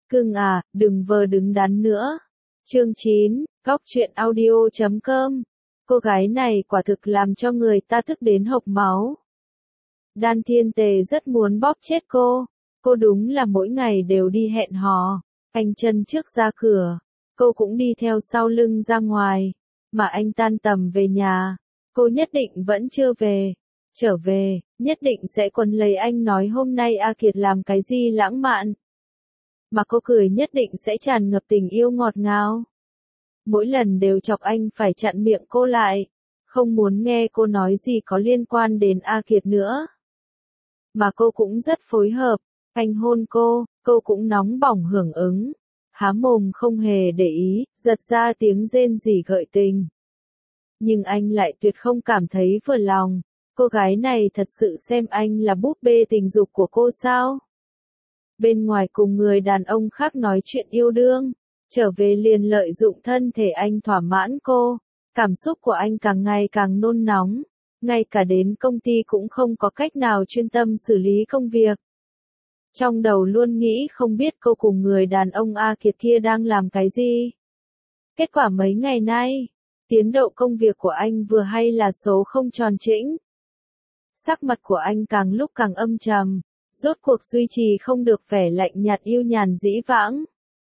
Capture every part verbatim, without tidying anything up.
Cưng à, đừng vờ đứng đắn nữa. Chương chín, Góc truyện audio chấm com. Cô gái này quả thực làm cho người ta tức đến hộc máu. Đan Thiên Tề rất muốn bóp chết cô. Cô đúng là mỗi ngày đều đi hẹn hò. Anh chân trước ra cửa, cô cũng đi theo sau lưng ra ngoài. Mà anh tan tầm về nhà, cô nhất định vẫn chưa về. Trở về, nhất định sẽ quấn lấy anh nói hôm nay A Kiệt làm cái gì lãng mạn. Mà cô cười nhất định sẽ tràn ngập tình yêu ngọt ngào. Mỗi lần đều chọc anh phải chặn miệng cô lại, không muốn nghe cô nói gì có liên quan đến A Kiệt nữa. Mà cô cũng rất phối hợp, anh hôn cô, cô cũng nóng bỏng hưởng ứng, há mồm không hề để ý, giật ra tiếng rên rỉ gợi tình. Nhưng anh lại tuyệt không cảm thấy vừa lòng, cô gái này thật sự xem anh là búp bê tình dục của cô sao? Bên ngoài cùng người đàn ông khác nói chuyện yêu đương, trở về liền lợi dụng thân thể anh thỏa mãn cô, cảm xúc của anh càng ngày càng nôn nóng, ngay cả đến công ty cũng không có cách nào chuyên tâm xử lý công việc. Trong đầu luôn nghĩ không biết cô cùng người đàn ông A Kiệt kia đang làm cái gì. Kết quả mấy ngày nay, tiến độ công việc của anh vừa hay là số không tròn chỉnh. Sắc mặt của anh càng lúc càng âm trầm, rốt cuộc duy trì không được vẻ lạnh nhạt yêu nhàn dĩ vãng.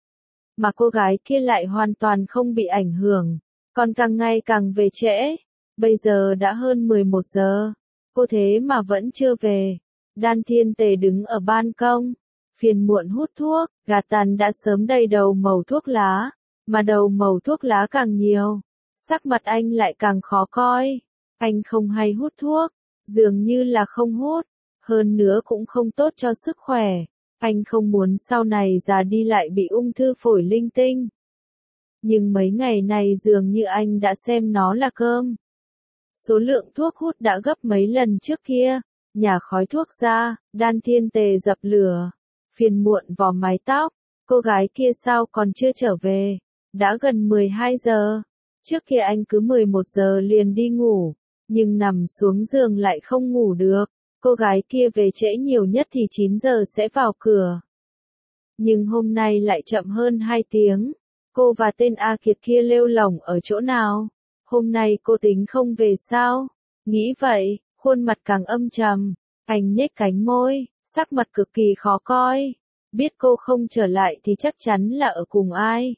Mà cô gái kia lại hoàn toàn không bị ảnh hưởng, còn càng ngày càng về trễ. Bây giờ đã hơn mười một giờ, cô thế mà vẫn chưa về. Đan Thiên Tề đứng ở ban công, phiền muộn hút thuốc, gạt tàn đã sớm đầy đầu màu thuốc lá, mà đầu màu thuốc lá càng nhiều, sắc mặt anh lại càng khó coi. Anh không hay hút thuốc, dường như là không hút, hơn nữa cũng không tốt cho sức khỏe. Anh không muốn sau này già đi lại bị ung thư phổi linh tinh. Nhưng mấy ngày này dường như anh đã xem nó là cơm. Số lượng thuốc hút đã gấp mấy lần trước kia. Nhả khói thuốc ra, Đan Thiên Tề dập lửa, phiền muộn vò mái tóc. Cô gái kia sao còn chưa trở về? Đã gần mười hai giờ. Trước kia anh cứ mười một giờ liền đi ngủ, nhưng nằm xuống giường lại không ngủ được. Cô gái kia về trễ nhiều nhất thì chín giờ sẽ vào cửa. Nhưng hôm nay lại chậm hơn hai tiếng. Cô và tên A Kiệt kia lêu lổng ở chỗ nào? Hôm nay cô tính không về sao? Nghĩ vậy, khuôn mặt càng âm trầm. Anh nhếch cánh môi, sắc mặt cực kỳ khó coi. Biết cô không trở lại thì chắc chắn là ở cùng ai.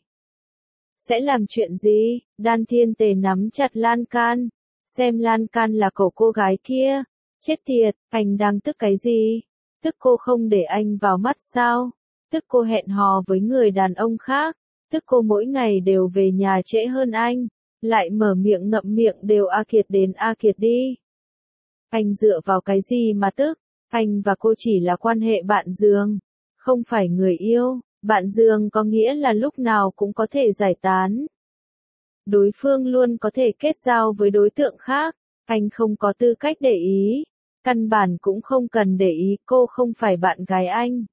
Sẽ làm chuyện gì? Đan Thiên Tề nắm chặt lan can. Xem lan can là cổ cô gái kia. Chết tiệt, anh đang tức cái gì? Tức cô không để anh vào mắt sao? Tức cô hẹn hò với người đàn ông khác? Tức cô mỗi ngày đều về nhà trễ hơn anh? Lại mở miệng ngậm miệng đều A Kiệt đến A Kiệt đi. Anh dựa vào cái gì mà tức? Anh và cô chỉ là quan hệ bạn giường, không phải người yêu. Bạn giường có nghĩa là lúc nào cũng có thể giải tán. Đối phương luôn có thể kết giao với đối tượng khác. Anh không có tư cách để ý. Căn bản cũng không cần để ý, cô không phải bạn gái anh.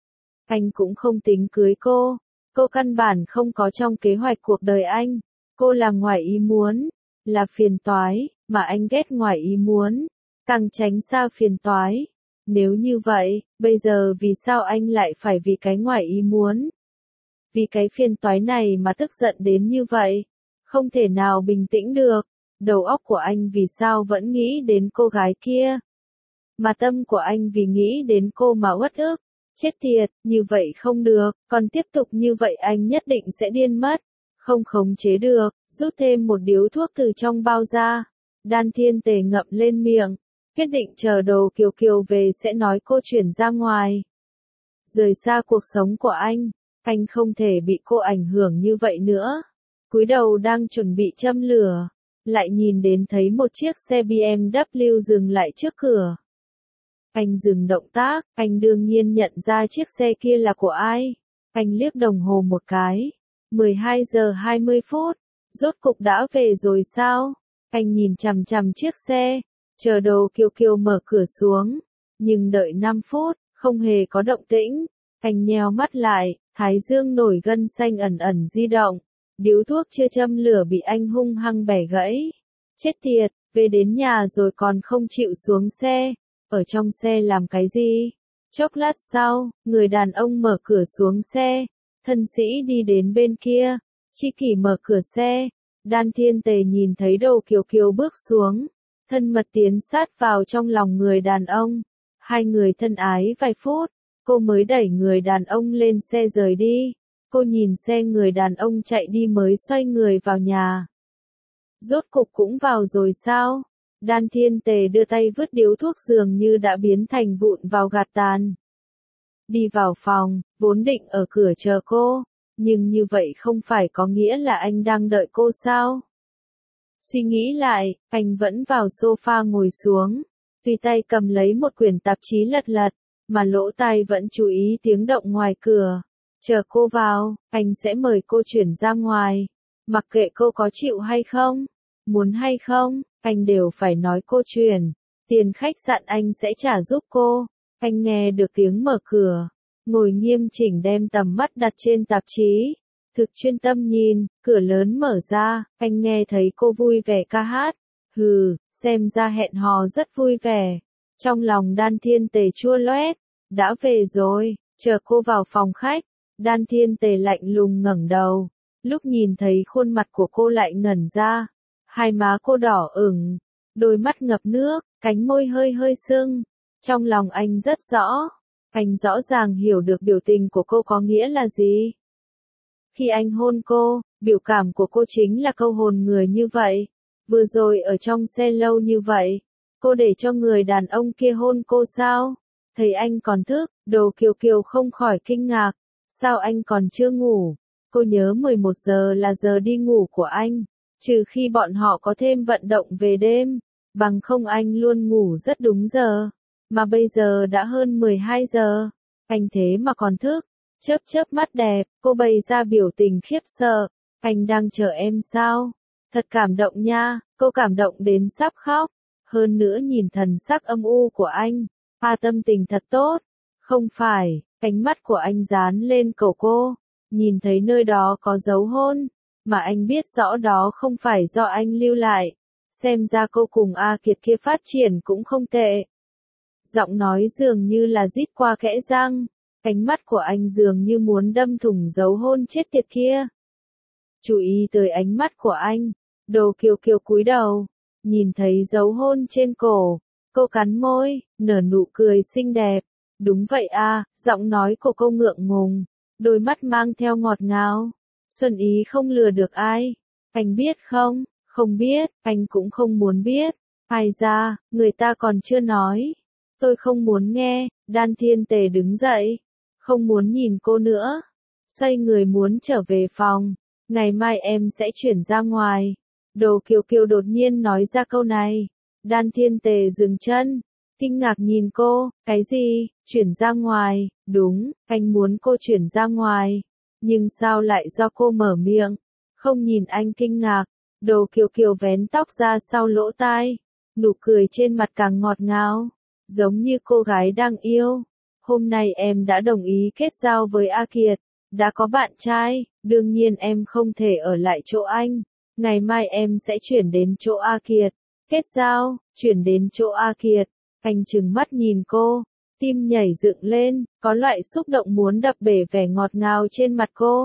Anh cũng không tính cưới cô. Cô căn bản không có trong kế hoạch cuộc đời anh. Cô là ngoài ý muốn, là phiền toái, mà anh ghét ngoài ý muốn, càng tránh xa phiền toái. Nếu như vậy, bây giờ vì sao anh lại phải vì cái ngoài ý muốn? Vì cái phiền toái này mà tức giận đến như vậy? Không thể nào bình tĩnh được. Đầu óc của anh vì sao vẫn nghĩ đến cô gái kia? Mà tâm của anh vì nghĩ đến cô mà uất ức. Chết tiệt, như vậy không được, còn tiếp tục như vậy anh nhất định sẽ điên mất. Không khống chế được, rút thêm một điếu thuốc từ trong bao ra. Đan Thiên Tề ngậm lên miệng, quyết định chờ đồ Kiều Kiều về sẽ nói cô chuyển ra ngoài. Rời xa cuộc sống của anh, anh không thể bị cô ảnh hưởng như vậy nữa. Cúi đầu đang chuẩn bị châm lửa, lại nhìn đến thấy một chiếc xe bê em vê dừng lại trước cửa. Anh dừng động tác, anh đương nhiên nhận ra chiếc xe kia là của ai. Anh liếc đồng hồ một cái. mười hai giờ hai mươi phút, rốt cục đã về rồi sao? Anh nhìn chằm chằm chiếc xe, chờ đồ Kiều Kiều mở cửa xuống, nhưng đợi năm phút, không hề có động tĩnh. Anh nheo mắt lại, thái dương nổi gân xanh ẩn ẩn di động, điếu thuốc chưa châm lửa bị anh hung hăng bẻ gãy. Chết tiệt, về đến nhà rồi còn không chịu xuống xe, ở trong xe làm cái gì? Chốc lát sau, người đàn ông mở cửa xuống xe. Thân sĩ đi đến bên kia, Chi Kỷ mở cửa xe, Đan Thiên Tề nhìn thấy Đồ Kiều Kiều bước xuống, thân mật tiến sát vào trong lòng người đàn ông. Hai người thân ái vài phút, cô mới đẩy người đàn ông lên xe rời đi. Cô nhìn xe người đàn ông chạy đi mới xoay người vào nhà. Rốt cục cũng vào rồi sao? Đan Thiên Tề đưa tay vứt điếu thuốc dường như đã biến thành vụn vào gạt tàn. Đi vào phòng, vốn định ở cửa chờ cô, nhưng như vậy không phải có nghĩa là anh đang đợi cô sao? Suy nghĩ lại, anh vẫn vào sofa ngồi xuống, tùy tay cầm lấy một quyển tạp chí lật lật, mà lỗ tai vẫn chú ý tiếng động ngoài cửa. Chờ cô vào, anh sẽ mời cô chuyển ra ngoài. Mặc kệ cô có chịu hay không, muốn hay không, anh đều phải nói cô chuyển. Tiền khách sạn anh sẽ trả giúp cô. Anh nghe được tiếng mở cửa, ngồi nghiêm chỉnh đem tầm mắt đặt trên tạp chí. Thực chuyên tâm nhìn, cửa lớn mở ra, anh nghe thấy cô vui vẻ ca hát. Hừ, xem ra hẹn hò rất vui vẻ. Trong lòng Đan Thiên Tề chua loét, đã về rồi, chờ cô vào phòng khách. Đan Thiên Tề lạnh lùng ngẩng đầu, lúc nhìn thấy khuôn mặt của cô lại ngẩn ra. Hai má cô đỏ ửng, đôi mắt ngập nước, cánh môi hơi hơi sưng. Trong lòng anh rất rõ, anh rõ ràng hiểu được biểu tình của cô có nghĩa là gì. Khi anh hôn cô, biểu cảm của cô chính là câu hồn người như vậy. Vừa rồi ở trong xe lâu như vậy, cô để cho người đàn ông kia hôn cô sao? Thấy anh còn thức, Đồ Kiều Kiều không khỏi kinh ngạc. Sao anh còn chưa ngủ? Cô nhớ mười một giờ là giờ đi ngủ của anh, trừ khi bọn họ có thêm vận động về đêm, bằng không anh luôn ngủ rất đúng giờ. Mà bây giờ đã hơn mười hai giờ, anh thế mà còn thức. Chớp chớp mắt đẹp, cô bày ra biểu tình khiếp sợ. Anh đang chờ em sao? Thật cảm động nha, cô cảm động đến sắp khóc. Hơn nữa nhìn thần sắc âm u của anh, à tâm tình thật tốt. Không phải, ánh mắt của anh dán lên cổ cô, nhìn thấy nơi đó có dấu hôn, mà anh biết rõ đó không phải do anh lưu lại. Xem ra cô cùng A Kiệt kia phát triển cũng không tệ. Giọng nói dường như là rít qua kẽ răng, ánh mắt của anh dường như muốn đâm thủng dấu hôn chết tiệt kia. Chú ý tới ánh mắt của anh, Đồ Kiều Kiều cúi đầu, nhìn thấy dấu hôn trên cổ, cô cắn môi, nở nụ cười xinh đẹp. Đúng vậy à, giọng nói của cô ngượng ngùng, đôi mắt mang theo ngọt ngào. Xuân ý không lừa được ai. Anh biết không? Không biết, anh cũng không muốn biết. Ai ra, người ta còn chưa nói. Tôi không muốn nghe. Đan Thiên Tề đứng dậy, không muốn nhìn cô nữa. Xoay người muốn trở về phòng. Ngày mai em sẽ chuyển ra ngoài. Đồ Kiều Kiều đột nhiên nói ra câu này. Đan Thiên Tề dừng chân, kinh ngạc nhìn cô. Cái gì? Chuyển ra ngoài? Đúng, anh muốn cô chuyển ra ngoài. Nhưng sao lại do cô mở miệng? Không nhìn anh kinh ngạc. Đồ Kiều Kiều vén tóc ra sau lỗ tai, nụ cười trên mặt càng ngọt ngào, giống như cô gái đang yêu. Hôm nay em đã đồng ý kết giao với A Kiệt, đã có bạn trai, đương nhiên em không thể ở lại chỗ anh. Ngày mai em sẽ chuyển đến chỗ A Kiệt. Kết giao, chuyển đến chỗ A Kiệt. Anh trừng mắt nhìn cô, tim nhảy dựng lên, có loại xúc động muốn đập bể vẻ ngọt ngào trên mặt cô.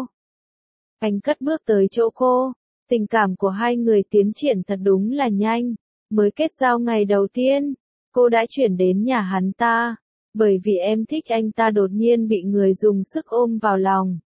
Anh cất bước tới chỗ cô, tình cảm của hai người tiến triển thật đúng là nhanh. Mới kết giao ngày đầu tiên, cô đã chuyển đến nhà hắn ta, bởi vì em thích anh ta đột nhiên bị người dùng sức ôm vào lòng.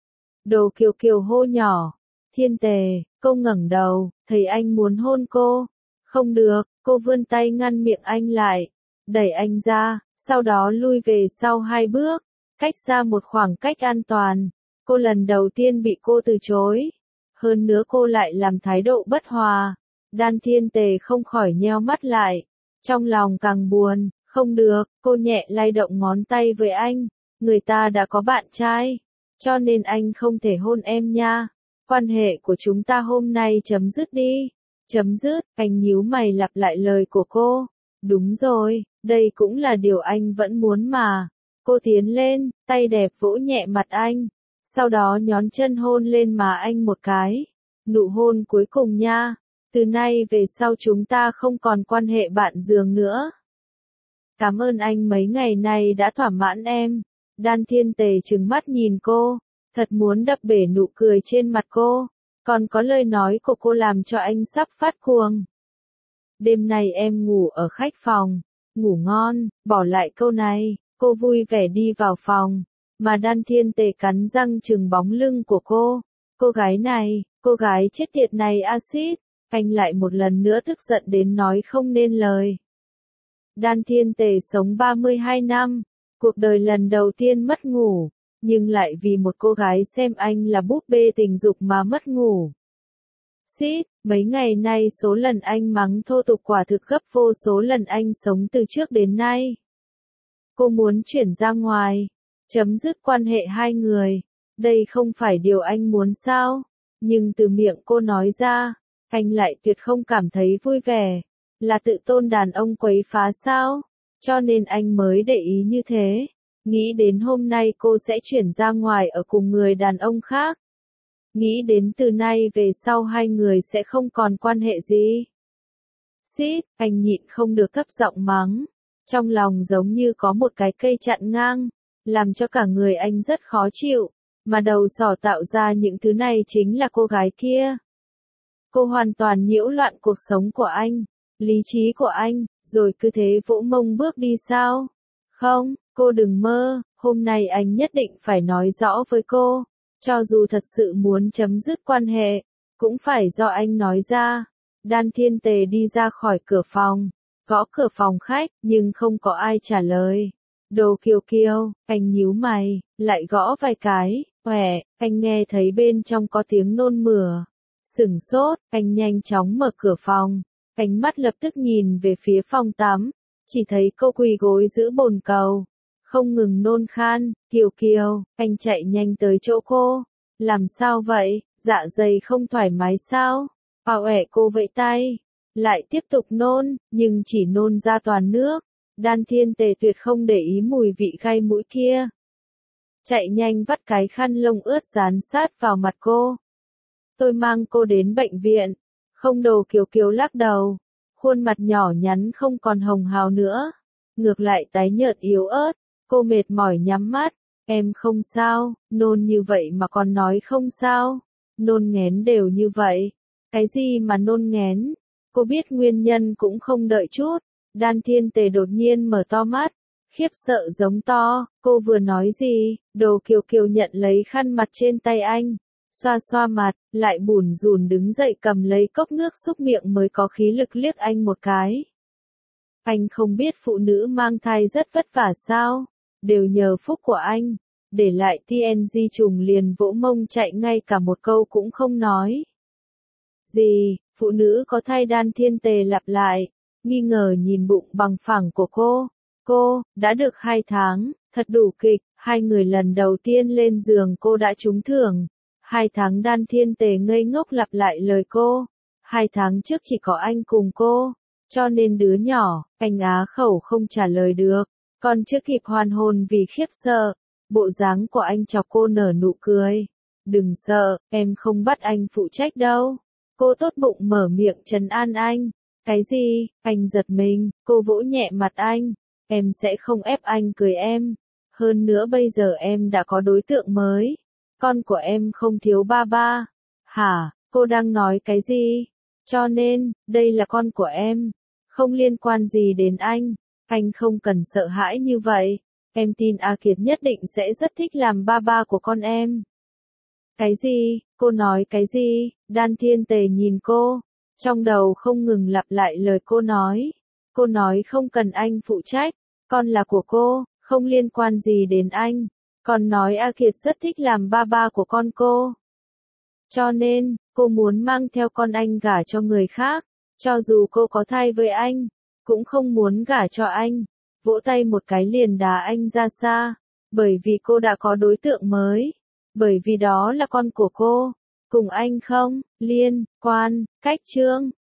Đồ Kiều Kiều hô nhỏ, Thiên Tề, cô ngẩng đầu, thấy anh muốn hôn cô. Không được, cô vươn tay ngăn miệng anh lại, đẩy anh ra, sau đó lui về sau hai bước, cách ra một khoảng cách an toàn. Cô lần đầu tiên bị cô từ chối. Hơn nữa cô lại làm thái độ bất hòa. Đan Thiên Tề không khỏi nheo mắt lại. Trong lòng càng buồn, không được, cô nhẹ lay động ngón tay với anh. Người ta đã có bạn trai, cho nên anh không thể hôn em nha. Quan hệ của chúng ta hôm nay chấm dứt đi. Chấm dứt, anh nhíu mày lặp lại lời của cô. Đúng rồi, đây cũng là điều anh vẫn muốn mà. Cô tiến lên, tay đẹp vỗ nhẹ mặt anh. Sau đó nhón chân hôn lên má anh một cái. Nụ hôn cuối cùng nha. Từ nay về sau chúng ta không còn quan hệ bạn giường nữa. Cảm ơn anh mấy ngày nay đã thỏa mãn em. Đan Thiên Tề trừng mắt nhìn cô. Thật muốn đập bể nụ cười trên mặt cô. Còn có lời nói của cô làm cho anh sắp phát cuồng. Đêm nay em ngủ ở khách phòng. Ngủ ngon, bỏ lại câu này, cô vui vẻ đi vào phòng. Mà Đan Thiên Tề cắn răng chừng bóng lưng của cô. Cô gái này, cô gái chết tiệt này axit. Anh lại một lần nữa tức giận đến nói không nên lời. Đan Thiên Tề sống ba mươi hai năm. Cuộc đời lần đầu tiên mất ngủ. Nhưng lại vì một cô gái xem anh là búp bê tình dục mà mất ngủ. Xít, mấy ngày nay số lần anh mắng thô tục quả thực gấp vô số lần anh sống từ trước đến nay. Cô muốn chuyển ra ngoài, chấm dứt quan hệ hai người. Đây không phải điều anh muốn sao? Nhưng từ miệng cô nói ra, anh lại tuyệt không cảm thấy vui vẻ. Là tự tôn đàn ông quấy phá sao? Cho nên anh mới để ý như thế. Nghĩ đến hôm nay cô sẽ chuyển ra ngoài ở cùng người đàn ông khác. Nghĩ đến từ nay về sau hai người sẽ không còn quan hệ gì. Xít, anh nhịn không được thấp giọng mắng. Trong lòng giống như có một cái cây chặn ngang, làm cho cả người anh rất khó chịu. Mà đầu sỏ tạo ra những thứ này chính là cô gái kia. Cô hoàn toàn nhiễu loạn cuộc sống của anh, lý trí của anh, rồi cứ thế vỗ mông bước đi sao? Không, cô đừng mơ, hôm nay anh nhất định phải nói rõ với cô. Cho dù thật sự muốn chấm dứt quan hệ, cũng phải do anh nói ra. Đan Thiên Tề đi ra khỏi cửa phòng, gõ cửa phòng khách, nhưng không có ai trả lời. Đồ Kiều Kiều, anh nhíu mày, lại gõ vài cái, khỏe, anh nghe thấy bên trong có tiếng nôn mửa. Sửng sốt, anh nhanh chóng mở cửa phòng, ánh mắt lập tức nhìn về phía phòng tắm, chỉ thấy cô quỳ gối giữa bồn cầu, không ngừng nôn khan. Kiều Kiều, anh chạy nhanh tới chỗ cô. Làm sao vậy, dạ dày không thoải mái sao? Bảo ẻ cô vẫy tay, lại tiếp tục nôn, nhưng chỉ nôn ra toàn nước. Đan Thiên Tề tuyệt không để ý mùi vị gai mũi kia. Chạy nhanh vắt cái khăn lông ướt dán sát vào mặt cô. Tôi mang cô đến bệnh viện. Không. Đồ Kiều Kiều lắc đầu. Khuôn mặt nhỏ nhắn không còn hồng hào nữa. Ngược lại tái nhợt yếu ớt. Cô mệt mỏi nhắm mắt. Em không sao, nôn như vậy mà còn nói không sao. Nôn nghén đều như vậy. Cái gì mà nôn nghén? Cô biết nguyên nhân cũng không đợi chút. Đan Thiên Tề đột nhiên mở to mắt. Khiếp sợ giống to, cô vừa nói gì? Đồ Kiều Kiều nhận lấy khăn mặt trên tay anh. Xoa xoa mặt, lại bủn rủn đứng dậy cầm lấy cốc nước xúc miệng mới có khí lực liếc anh một cái. Anh không biết phụ nữ mang thai rất vất vả sao? Đều nhờ phúc của anh. Để lại tê en giê trùng liền vỗ mông chạy ngay cả một câu cũng không nói. Gì, phụ nữ có thai? Đan Thiên Tề lặp lại, nghi ngờ nhìn bụng bằng phẳng của cô. Cô, đã được hai tháng, thật đủ kịch, hai người lần đầu tiên lên giường cô đã trúng thưởng. Hai tháng. Đan Thiên Tề ngây ngốc lặp lại lời cô. Hai tháng trước chỉ có anh cùng cô, cho nên đứa nhỏ, anh á khẩu không trả lời được. Còn chưa kịp hoàn hồn vì khiếp sợ, bộ dáng của anh chọc cô nở nụ cười. Đừng sợ, em không bắt anh phụ trách đâu. Cô tốt bụng mở miệng trấn an anh. Cái gì? Anh giật mình, cô vỗ nhẹ mặt anh. Em sẽ không ép anh cưới em. Hơn nữa bây giờ em đã có đối tượng mới. Con của em không thiếu ba ba. Hả, cô đang nói cái gì? Cho nên, đây là con của em. Không liên quan gì đến anh. Anh không cần sợ hãi như vậy. Em tin A Kiệt nhất định sẽ rất thích làm ba ba của con em. Cái gì? Cô nói cái gì? Đan Thiên Tề nhìn cô. Trong đầu không ngừng lặp lại lời cô nói. Cô nói không cần anh phụ trách. Con là của cô, không liên quan gì đến anh. Còn nói A Kiệt rất thích làm ba ba của con cô. Cho nên, cô muốn mang theo con anh gả cho người khác. Cho dù cô có thai với anh, cũng không muốn gả cho anh. Vỗ tay một cái liền đá anh ra xa. Bởi vì cô đã có đối tượng mới. Bởi vì đó là con của cô. Cùng anh không liên quan. Cách chương